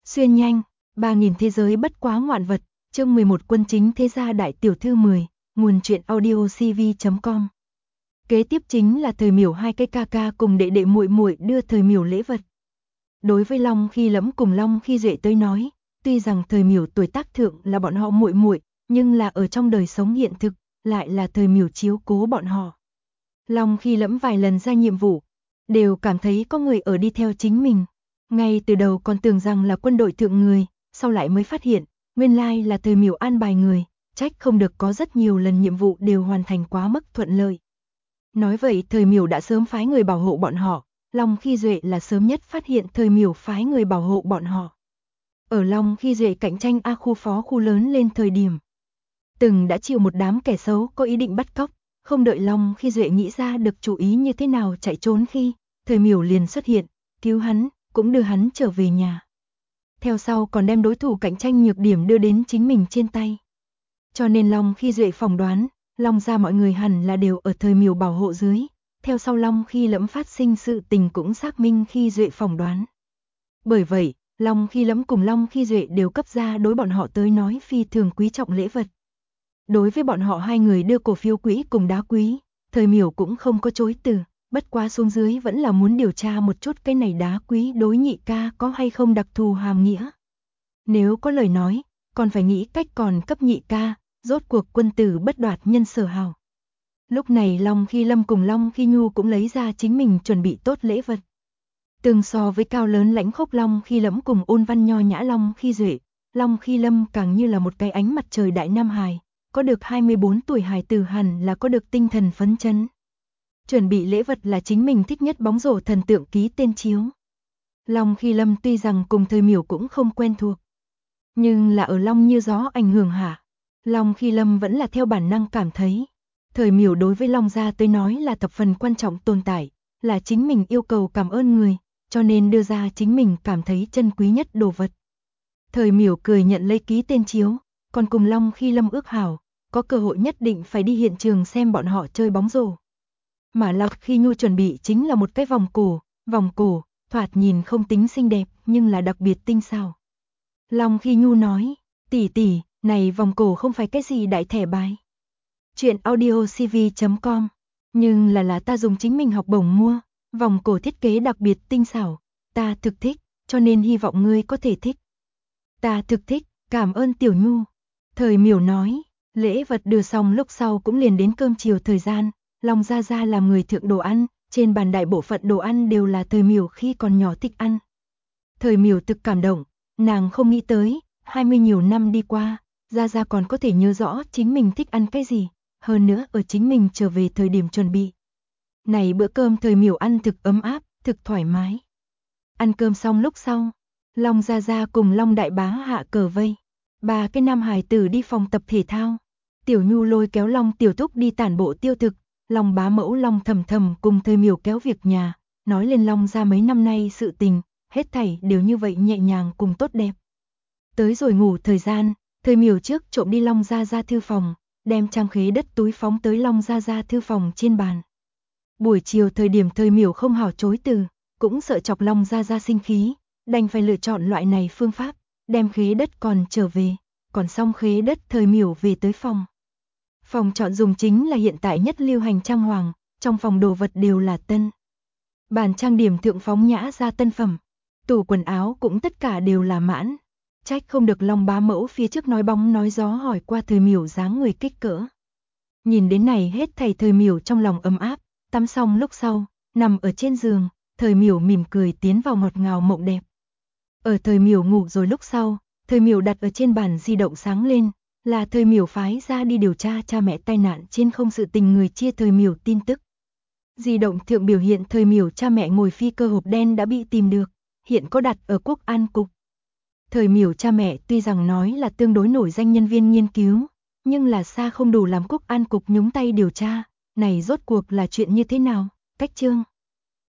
Xuyên nhanh, 3000 thế giới bất quá ngoạn vật, chương 11 Quân chính thế gia đại tiểu thư 10, nguồn truyện audio cv.com. Kế tiếp chính là Thời Miểu hai cái ca ca cùng đệ đệ muội muội đưa Thời Miểu lễ vật. Đối với Long Khi Lẫm cùng Long Khi Duệ tới nói, tuy rằng Thời Miểu tuổi tác thượng là bọn họ muội muội, nhưng là ở trong đời sống hiện thực, lại là Thời Miểu chiếu cố bọn họ. Long Khi Lẫm vài lần ra nhiệm vụ, đều cảm thấy có người ở đi theo chính mình. Ngay từ đầu còn tưởng rằng là quân đội thượng người, sau lại mới phát hiện, nguyên lai là Thời Miểu an bài người, trách không được có rất nhiều lần nhiệm vụ đều hoàn thành quá mức thuận lợi. Nói vậy Thời Miểu đã sớm phái người bảo hộ bọn họ, Long Khi Duệ là sớm nhất phát hiện Thời Miểu phái người bảo hộ bọn họ. Ở Long Khi Duệ cạnh tranh A khu phó khu lớn lên thời điểm, từng đã chịu một đám kẻ xấu có ý định bắt cóc, không đợi Long Khi Duệ nghĩ ra được chủ ý như thế nào chạy trốn khi, Thời Miểu liền xuất hiện, cứu hắn, cũng đưa hắn trở về nhà. Theo sau còn đem đối thủ cạnh tranh nhược điểm đưa đến chính mình trên tay. Cho nên Long Khi Duệ phỏng đoán, Long gia mọi người hẳn là đều ở Thời Miểu bảo hộ dưới. Theo sau Long Khi Lẫm phát sinh sự tình cũng xác minh Khi Duệ phỏng đoán. Bởi vậy, Long Khi Lẫm cùng Long Khi Duệ đều cấp ra đối bọn họ tới nói phi thường quý trọng lễ vật. Đối với bọn họ hai người đưa cổ phiếu quỹ cùng đá quý, Thời Miểu cũng không có chối từ, bất quá xuống dưới vẫn là muốn điều tra một chút cái này đá quý đối nhị ca có hay không đặc thù hàm nghĩa. Nếu có lời nói, còn phải nghĩ cách còn cấp nhị ca, rốt cuộc quân tử bất đoạt nhân sở hào. Lúc này Long Khi Lâm cùng Long Khi Nhu cũng lấy ra chính mình chuẩn bị tốt lễ vật. Tương so với cao lớn lãnh khốc Long Khi Lẫm cùng ôn văn nho nhã Long Khi Duệ, Long Khi Lâm càng như là một cái ánh mặt trời đại nam hài, có được 24 tuổi hài tử hẳn là có được tinh thần phấn chấn. Chuẩn bị lễ vật là chính mình thích nhất bóng rổ thần tượng ký tên chiếu. Long Khi Lâm tuy rằng cùng Thời Miểu cũng không quen thuộc, nhưng là ở Long Như Gió ảnh hưởng hạ, Long Khi Lâm vẫn là theo bản năng cảm thấy, Thời Miểu đối với Long gia tới nói là thập phần quan trọng tồn tại, là chính mình yêu cầu cảm ơn người, cho nên đưa ra chính mình cảm thấy chân quý nhất đồ vật. Thời Miểu cười nhận lấy ký tên chiếu, còn cùng Long Khi Lâm ước hảo, có cơ hội nhất định phải đi hiện trường xem bọn họ chơi bóng rổ. Mà Long Khi Nhu chuẩn bị chính là một cái vòng cổ, thoạt nhìn không tính xinh đẹp nhưng là đặc biệt tinh xảo. Long Khi Nhu nói, tỷ tỷ, này vòng cổ không phải cái gì đại thẻ bài. Chuyện audio cv.com, nhưng là ta dùng chính mình học bổng mua, vòng cổ thiết kế đặc biệt tinh xảo, ta thực thích, cho nên hy vọng ngươi có thể thích. Ta thực thích, cảm ơn tiểu Nhu. Thời Miểu nói, lễ vật đưa xong lúc sau cũng liền đến cơm chiều thời gian, Long gia gia làm người thượng đồ ăn, trên bàn đại bộ phận đồ ăn đều là Thời Miểu khi còn nhỏ thích ăn. Thời Miểu thực cảm động, nàng không nghĩ tới, 20 nhiều năm đi qua, gia gia còn có thể nhớ rõ chính mình thích ăn cái gì, hơn nữa ở chính mình trở về thời điểm chuẩn bị. Này bữa cơm Thời Miểu ăn thực ấm áp, thực thoải mái. Ăn cơm xong lúc sau, Long gia gia cùng Long đại bá hạ cờ vây. Ba cái nam hài tử đi phòng tập thể thao. Tiểu Nhu lôi kéo Long tiểu thúc đi tản bộ tiêu thực, Long bá mẫu Long thầm thầm cùng Thời Miểu kéo việc nhà, nói lên Long gia mấy năm nay sự tình, hết thảy đều như vậy nhẹ nhàng cùng tốt đẹp. Tới rồi ngủ thời gian, Thời Miểu trước trộm đi Long gia gia thư phòng, đem trang khế đất túi phóng tới Long gia gia thư phòng trên bàn. Buổi chiều thời điểm Thời Miểu không hảo chối từ, cũng sợ chọc Long gia gia sinh khí, đành phải lựa chọn loại này phương pháp, đem khế đất còn trở về, còn xong khế đất Thời Miểu về tới phòng. Phòng chọn dùng chính là hiện tại nhất lưu hành trang hoàng, trong phòng đồ vật đều là tân. Bàn trang điểm thượng phóng nhã ra tân phẩm, tủ quần áo cũng tất cả đều là mãn. Trách không được Long bá mẫu phía trước nói bóng nói gió hỏi qua Thời Miểu dáng người kích cỡ. Nhìn đến này hết thảy Thời Miểu trong lòng ấm áp, tắm xong lúc sau, nằm ở trên giường, Thời Miểu mỉm cười tiến vào ngọt ngào mộng đẹp. Ở Thời Miểu ngủ rồi lúc sau, Thời Miểu đặt ở trên bàn di động sáng lên, là Thời Miểu phái ra đi điều tra cha mẹ tai nạn trên không sự tình người chia Thời Miểu tin tức. Di động thượng biểu hiện Thời Miểu cha mẹ ngồi phi cơ hộp đen đã bị tìm được, hiện có đặt ở Quốc An Cục. Thời Miểu cha mẹ tuy rằng nói là tương đối nổi danh nhân viên nghiên cứu, nhưng là xa không đủ làm Quốc An Cục nhúng tay điều tra, này rốt cuộc là chuyện như thế nào, cách chương.